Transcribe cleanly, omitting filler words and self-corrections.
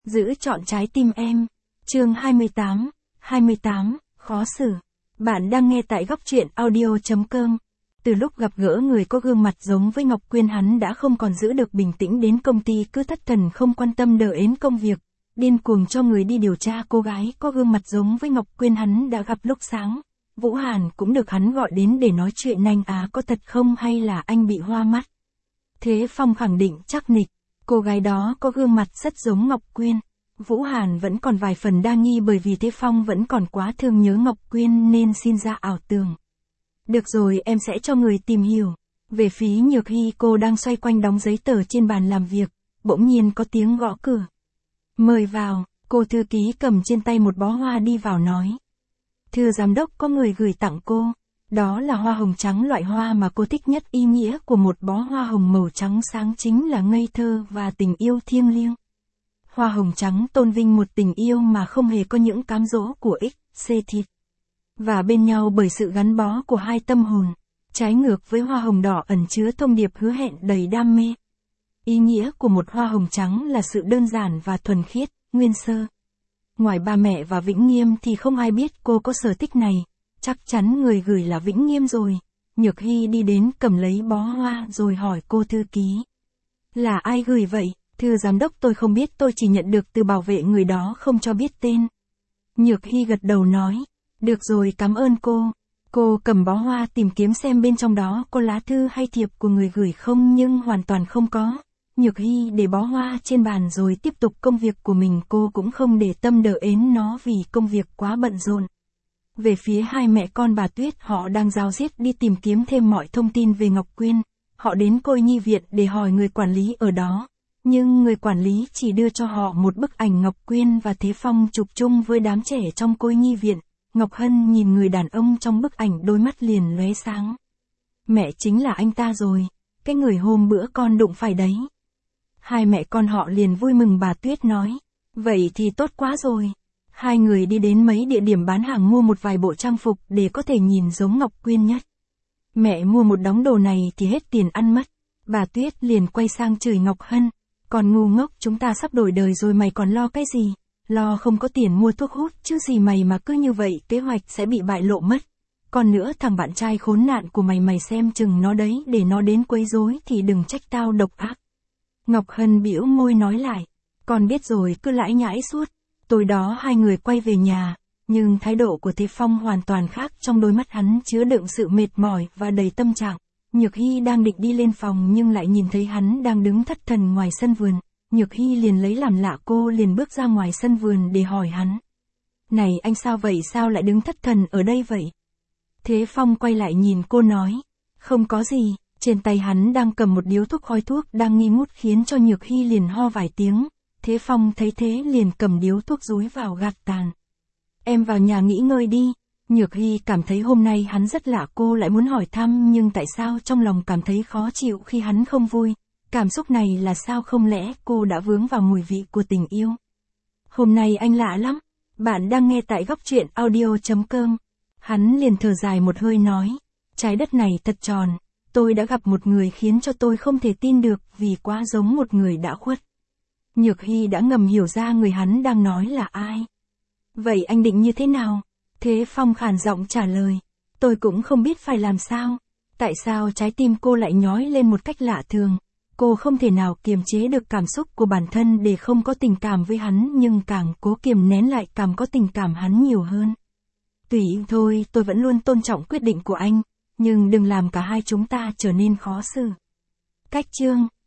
Giữ trọn trái tim em. Chương 28, khó xử. Bạn đang nghe tại góc truyện audio.com. Từ lúc gặp gỡ người có gương mặt giống với Ngọc Quyên, hắn đã không còn giữ được bình tĩnh, đến công ty cứ thất thần không quan tâm đờ ến công việc, điên cuồng cho người đi điều tra cô gái có gương mặt giống với Ngọc Quyên hắn đã gặp lúc sáng. Vũ Hàn cũng được hắn gọi đến để nói chuyện. Anh có thật không hay là anh bị hoa mắt? Thế Phong khẳng định chắc nịch, cô gái đó có gương mặt rất giống Ngọc Quyên. Vũ Hàn vẫn còn vài phần đa nghi, bởi vì Thế Phong vẫn còn quá thương nhớ Ngọc Quyên nên xin ra ảo tưởng. Được rồi, em sẽ cho người tìm hiểu. Về phía Nhược Hy, cô đang xoay quanh đóng giấy tờ trên bàn làm việc, bỗng nhiên có tiếng gõ cửa. Mời vào. Cô thư ký cầm trên tay một bó hoa đi vào nói. Thưa giám đốc, có người gửi tặng cô. Đó là hoa hồng trắng, loại hoa mà cô thích nhất. Ý nghĩa của một bó hoa hồng màu trắng sáng chính là ngây thơ và tình yêu thiêng liêng. Hoa hồng trắng tôn vinh một tình yêu mà không hề có những cám dỗ của x, thịt và bên nhau bởi sự gắn bó của hai tâm hồn. Trái ngược với hoa hồng đỏ ẩn chứa thông điệp hứa hẹn đầy đam mê. Ý nghĩa của một hoa hồng trắng là sự đơn giản và thuần khiết, nguyên sơ. Ngoài ba mẹ và Vĩnh Nghiêm thì không ai biết cô có sở thích này. Chắc chắn người gửi là Vĩnh Nghiêm rồi. Nhược Hy đi đến cầm lấy bó hoa rồi hỏi cô thư ký. Là ai gửi vậy? Thưa giám đốc, tôi không biết, tôi chỉ nhận được từ bảo vệ, người đó không cho biết tên. Nhược Hy gật đầu nói. Được rồi, cảm ơn cô. Cô cầm bó hoa tìm kiếm xem bên trong đó có lá thư hay thiệp của người gửi không, nhưng hoàn toàn không có. Nhược Hy để bó hoa trên bàn rồi tiếp tục công việc của mình. Cô cũng không để tâm đờ ến nó vì công việc quá bận rộn. Về phía hai mẹ con bà Tuyết, họ đang ráo riết đi tìm kiếm thêm mọi thông tin về Ngọc Quyên. Họ đến Côi Nhi Viện để hỏi người quản lý ở đó. Nhưng người quản lý chỉ đưa cho họ một bức ảnh Ngọc Quyên và Thế Phong chụp chung với đám trẻ trong Côi Nhi Viện. Ngọc Hân nhìn người đàn ông trong bức ảnh, đôi mắt liền lóe sáng. Mẹ, chính là anh ta rồi, cái người hôm bữa con đụng phải đấy. Hai mẹ con họ liền vui mừng. Bà Tuyết nói, vậy thì tốt quá rồi. Hai người đi đến mấy địa điểm bán hàng mua một vài bộ trang phục để có thể nhìn giống Ngọc Quyên nhất. Mẹ mua một đống đồ này thì hết tiền ăn mất. Bà Tuyết liền quay sang chửi Ngọc Hân. Còn ngu ngốc, chúng ta sắp đổi đời rồi, mày còn lo cái gì? Lo không có tiền mua thuốc hút chứ gì mày, mà cứ như vậy kế hoạch sẽ bị bại lộ mất. Còn nữa, thằng bạn trai khốn nạn của mày xem chừng nó đấy, để nó đến quấy rối thì đừng trách tao độc ác. Ngọc Hân bĩu môi nói lại. Con biết rồi, cứ lãi nhãi suốt. Tối đó hai người quay về nhà, nhưng thái độ của Thế Phong hoàn toàn khác, trong đôi mắt hắn chứa đựng sự mệt mỏi và đầy tâm trạng. Nhược Hy đang định đi lên phòng nhưng lại nhìn thấy hắn đang đứng thất thần ngoài sân vườn. Nhược Hy liền lấy làm lạ, cô liền bước ra ngoài sân vườn để hỏi hắn. Này anh, sao vậy, sao lại đứng thất thần ở đây vậy? Thế Phong quay lại nhìn cô nói. Không có gì. Trên tay hắn đang cầm một điếu thuốc khói thuốc đang nghi ngút, khiến cho Nhược Hy liền ho vài tiếng. Thế Phong thấy thế liền cầm điếu thuốc dúi vào gạt tàn. Em vào nhà nghỉ ngơi đi. Nhược Hy cảm thấy hôm nay hắn rất lạ, cô lại muốn hỏi thăm nhưng tại sao trong lòng cảm thấy khó chịu khi hắn không vui. Cảm xúc này là sao, không lẽ cô đã vướng vào mùi vị của tình yêu? Hôm nay anh lạ lắm. Bạn đang nghe tại góc truyện audio.com. Hắn liền thở dài một hơi nói. Trái đất này thật tròn. Tôi đã gặp một người khiến cho tôi không thể tin được, vì quá giống một người đã khuất. Nhược Hy đã ngầm hiểu ra người hắn đang nói là ai. Vậy anh định như thế nào? Thế Phong khàn giọng trả lời. Tôi cũng không biết phải làm sao. Tại sao trái tim cô lại nhói lên một cách lạ thường? Cô không thể nào kiềm chế được cảm xúc của bản thân để không có tình cảm với hắn, nhưng càng cố kiềm nén lại càng có tình cảm hắn nhiều hơn. Tùy thôi, tôi vẫn luôn tôn trọng quyết định của anh, nhưng đừng làm cả hai chúng ta trở nên khó xử. Cách chương